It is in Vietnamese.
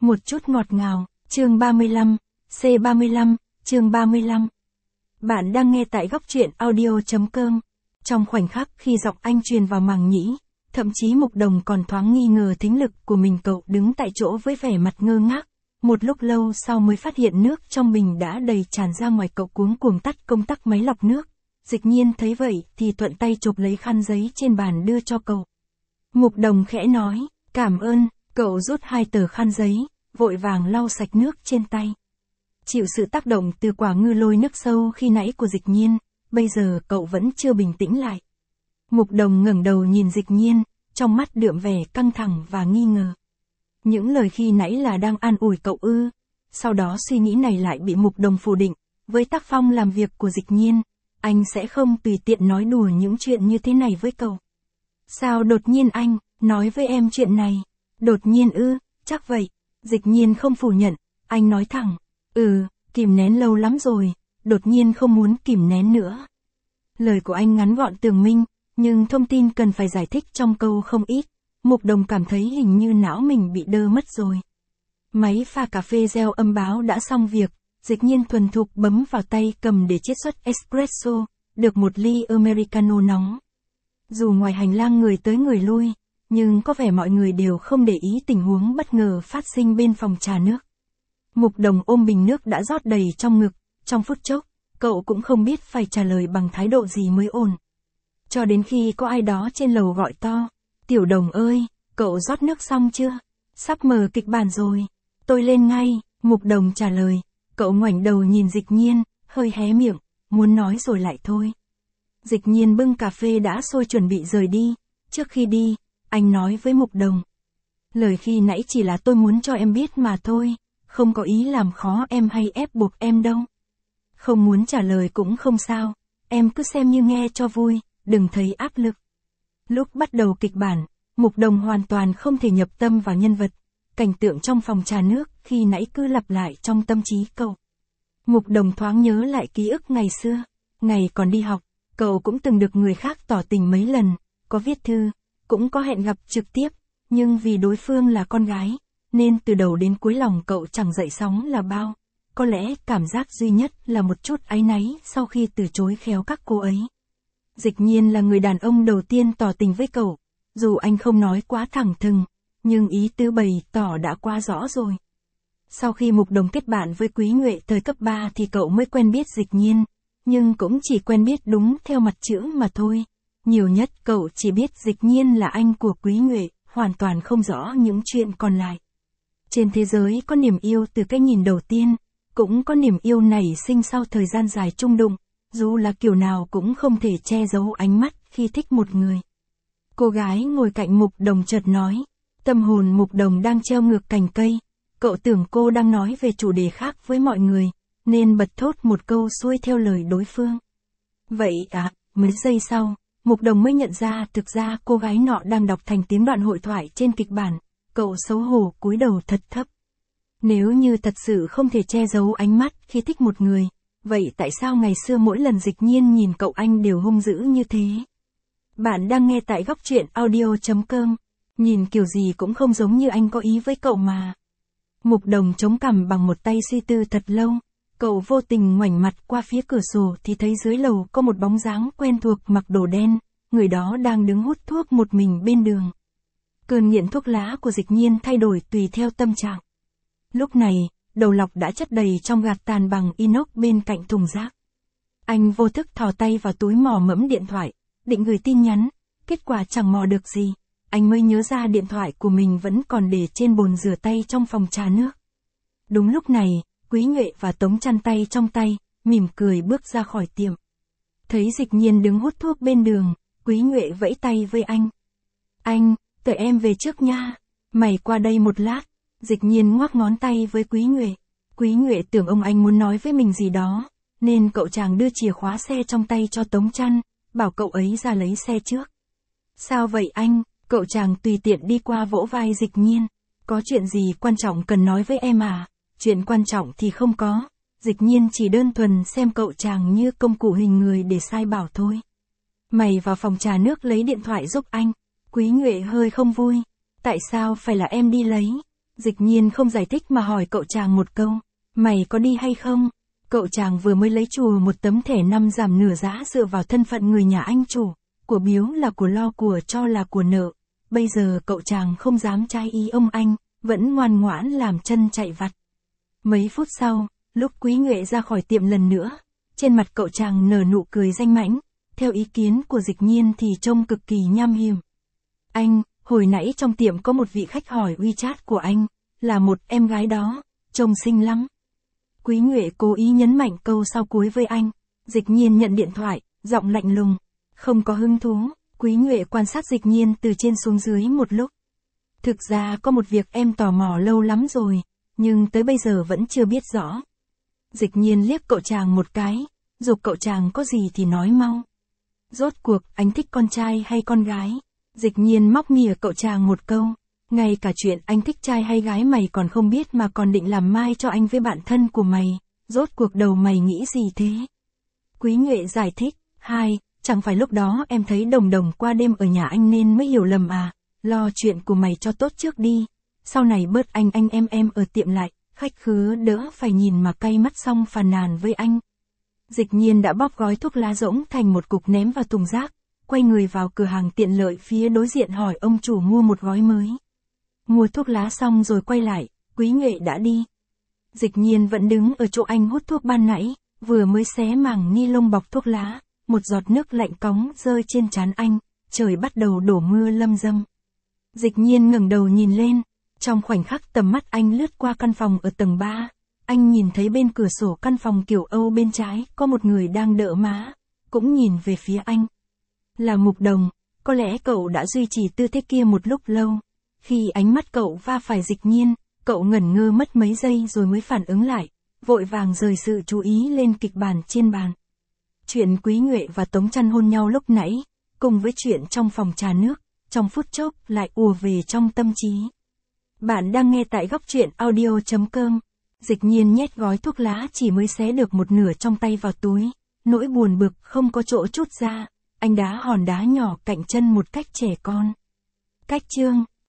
Một chút ngọt ngào, chương 35, C35, chương 35. Bạn đang nghe tại góc truyện audio.com. Trong khoảnh khắc khi giọng anh truyền vào màng nhĩ, thậm chí Mục Đồng còn thoáng nghi ngờ thính lực của mình. Cậu đứng tại chỗ với vẻ mặt ngơ ngác, một lúc lâu sau mới phát hiện nước trong bình đã đầy tràn ra ngoài. Cậu cuống cuồng tắt công tắc máy lọc nước. Dịch Nhiên thấy vậy thì thuận tay chộp lấy khăn giấy trên bàn đưa cho cậu. Mục Đồng khẽ nói, cảm ơn. Cậu rút 2 tờ khăn giấy, vội vàng lau sạch nước trên tay. Chịu sự tác động từ quả ngư lôi nước sâu khi nãy của Dịch Nhiên, bây giờ cậu vẫn chưa bình tĩnh lại. Mục Đồng ngẩng đầu nhìn Dịch Nhiên, trong mắt đượm vẻ căng thẳng và nghi ngờ. Những lời khi nãy là đang an ủi cậu ư? Sau đó suy nghĩ này lại bị Mục Đồng phủ định. Với tác phong làm việc của Dịch Nhiên, anh sẽ không tùy tiện nói đùa những chuyện như thế này với cậu. Sao đột nhiên anh nói với em chuyện này? Đột nhiên ư? Chắc vậy. Dịch Nhiên không phủ nhận, anh nói thẳng. Kìm nén lâu lắm rồi, đột nhiên không muốn kìm nén nữa. Lời của anh ngắn gọn tường minh, nhưng thông tin cần phải giải thích trong câu không ít. Mục Đồng cảm thấy hình như não mình bị đơ mất rồi. Máy pha cà phê reo âm báo đã xong việc, Dịch Nhiên thuần thục bấm vào tay cầm để chiết xuất espresso, được một ly Americano nóng. Dù ngoài hành lang người tới người lui, nhưng có vẻ mọi người đều không để ý tình huống bất ngờ phát sinh bên phòng trà nước. Mục Đồng ôm bình nước đã rót đầy trong ngực, trong phút chốc, cậu cũng không biết phải trả lời bằng thái độ gì mới ổn. Cho đến khi có ai đó trên lầu gọi to, Tiểu Đồng ơi, cậu rót nước xong chưa? Sắp mở kịch bản rồi. Tôi lên ngay. Mục Đồng trả lời, cậu ngoảnh đầu nhìn Dịch Nhiên, hơi hé miệng, muốn nói rồi lại thôi. Dịch Nhiên bưng cà phê đã sôi chuẩn bị rời đi. Trước khi đi, anh nói với Mục Đồng. Lời khi nãy chỉ là tôi muốn cho em biết mà thôi, không có ý làm khó em hay ép buộc em đâu. Không muốn trả lời cũng không sao, em cứ xem như nghe cho vui, đừng thấy áp lực. Lúc bắt đầu kịch bản, Mục Đồng hoàn toàn không thể nhập tâm vào nhân vật. Cảnh tượng trong phòng trà nước khi nãy cứ lặp lại trong tâm trí cậu. Mục Đồng thoáng nhớ lại ký ức ngày xưa, ngày còn đi học, cậu cũng từng được người khác tỏ tình mấy lần, có viết thư, cũng có hẹn gặp trực tiếp, nhưng vì đối phương là con gái, nên từ đầu đến cuối lòng cậu chẳng dậy sóng là bao. Có lẽ cảm giác duy nhất là một chút áy náy sau khi từ chối khéo các cô ấy. Dịch Nhiên là người đàn ông đầu tiên tỏ tình với cậu, dù anh không nói quá thẳng thừng, nhưng ý tứ bày tỏ đã quá rõ rồi. Sau khi Mục Đồng kết bạn với Quý Nhuệ thời cấp 3 thì cậu mới quen biết Dịch Nhiên, nhưng cũng chỉ quen biết đúng theo mặt chữ mà thôi. Nhiều nhất cậu chỉ biết Dịch Nhiên là anh của Quý Nhuệ, hoàn toàn không rõ những chuyện còn lại. Trên thế giới có niềm yêu từ cái nhìn đầu tiên, cũng có niềm yêu nảy sinh sau thời gian dài chung đụng, dù là kiểu nào cũng không thể che giấu ánh mắt khi thích một người. Cô gái ngồi cạnh Mục Đồng chợt nói, tâm hồn Mục Đồng đang treo ngược cành cây, cậu tưởng cô đang nói về chủ đề khác với mọi người, nên bật thốt một câu xuôi theo lời đối phương. Vậy à? Mấy giây sau, Mục Đồng mới nhận ra thực ra cô gái nọ đang đọc thành tiếng đoạn hội thoại trên kịch bản. Cậu xấu hổ cúi đầu thật thấp. Nếu như thật sự không thể che giấu ánh mắt khi thích một người, vậy tại sao ngày xưa mỗi lần Dịch Nhiên nhìn cậu anh đều hung dữ như thế? Bạn đang nghe tại góc truyện audio.com. Nhìn kiểu gì cũng không giống như anh có ý với cậu mà. Mục Đồng chống cằm bằng một tay suy tư thật lâu. Cậu vô tình ngoảnh mặt qua phía cửa sổ thì thấy dưới lầu có một bóng dáng quen thuộc mặc đồ đen, người đó đang đứng hút thuốc một mình bên đường. Cơn nghiện thuốc lá của Dịch Nhiên thay đổi tùy theo tâm trạng. Lúc này, đầu lọc đã chất đầy trong gạt tàn bằng inox bên cạnh thùng rác. Anh vô thức thò tay vào túi mò mẫm điện thoại, định gửi tin nhắn, kết quả chẳng mò được gì. Anh mới nhớ ra điện thoại của mình vẫn còn để trên bồn rửa tay trong phòng trà nước. Đúng lúc này, Quý Nhuệ và Tống chăn tay trong tay, mỉm cười bước ra khỏi tiệm. Thấy Dịch Nhiên đứng hút thuốc bên đường, Quý Nhuệ vẫy tay với anh. Anh, đợi em về trước nha. Mày qua đây một lát. Dịch Nhiên ngoắc ngón tay với Quý Nhuệ. Quý Nhuệ tưởng ông anh muốn nói với mình gì đó, nên cậu chàng đưa chìa khóa xe trong tay cho Tống chăn, bảo cậu ấy ra lấy xe trước. Sao vậy anh? Cậu chàng tùy tiện đi qua vỗ vai Dịch Nhiên. Có chuyện gì quan trọng cần nói với em à? Chuyện quan trọng thì không có. Dịch Nhiên chỉ đơn thuần xem cậu chàng như công cụ hình người để sai bảo thôi. Mày vào phòng trà nước lấy điện thoại giúp anh. Quý Nhuệ hơi không vui. Tại sao phải là em đi lấy? Dịch Nhiên không giải thích mà hỏi cậu chàng một câu, mày có đi hay không? Cậu chàng vừa mới lấy chùa một tấm thẻ 5 giảm nửa giá dựa vào thân phận người nhà anh chủ, của biếu là của lo của cho là của nợ. Bây giờ cậu chàng không dám trái ý ông anh, vẫn ngoan ngoãn làm chân chạy vặt. Mấy phút sau, lúc Quý Nghệ ra khỏi tiệm lần nữa, trên mặt cậu chàng nở nụ cười danh mãnh, theo ý kiến của Dịch Nhiên thì trông cực kỳ nham hiểm. Anh, hồi nãy trong tiệm có một vị khách hỏi WeChat của anh, là một em gái đó, trông xinh lắm. Quý Nghệ cố ý nhấn mạnh câu sau cuối với anh. Dịch Nhiên nhận điện thoại, giọng lạnh lùng, không có hứng thú. Quý Nghệ quan sát Dịch Nhiên từ trên xuống dưới một lúc. Thực ra có một việc em tò mò lâu lắm rồi, nhưng tới bây giờ vẫn chưa biết rõ. Dịch Nhiên liếc cậu chàng một cái, giục cậu chàng có gì thì nói mau. Rốt cuộc anh thích con trai hay con gái? Dịch Nhiên móc mỉa cậu chàng một câu, ngay cả chuyện anh thích trai hay gái mày còn không biết mà còn định làm mai cho anh với bạn thân của mày, rốt cuộc đầu mày nghĩ gì thế? Quý Nghệ giải thích, chẳng phải lúc đó em thấy Đồng Đồng qua đêm ở nhà anh nên mới hiểu lầm à, lo chuyện của mày cho tốt trước đi, sau này bớt anh em ở tiệm lại, khách khứa đỡ phải nhìn mà cay mắt xong phàn nàn với anh. Dịch Nhiên đã bóp gói thuốc lá rỗng thành một cục ném vào thùng rác, quay người vào cửa hàng tiện lợi phía đối diện hỏi ông chủ mua một gói mới. Mua thuốc lá xong rồi quay lại, Quý Nghệ đã đi. Dịch Nhiên vẫn đứng ở chỗ anh hút thuốc ban nãy, vừa mới xé màng ni lông bọc thuốc lá, một giọt nước lạnh cóng rơi trên trán anh, trời bắt đầu đổ mưa lâm dâm. Dịch Nhiên ngẩng đầu nhìn lên, trong khoảnh khắc tầm mắt anh lướt qua căn phòng ở tầng 3, anh nhìn thấy bên cửa sổ căn phòng kiểu Âu bên trái có một người đang đỡ má, cũng nhìn về phía anh. Là Mục Đồng, có lẽ cậu đã duy trì tư thế kia một lúc lâu. Khi ánh mắt cậu va phải Dịch Nhiên, cậu ngẩn ngơ mất mấy giây rồi mới phản ứng lại, vội vàng rời sự chú ý lên kịch bản trên bàn. Chuyện Quý Nghệ và Tống Trăn hôn nhau lúc nãy, cùng với chuyện trong phòng trà nước, trong phút chốc lại ùa về trong tâm trí. Bạn đang nghe tại góc truyện audio.com. Dịch Nhiên nhét gói thuốc lá chỉ mới xé được một nửa trong tay vào túi, nỗi buồn bực không có chỗ trút ra, anh đá hòn đá nhỏ cạnh chân một cách trẻ con. Cách chương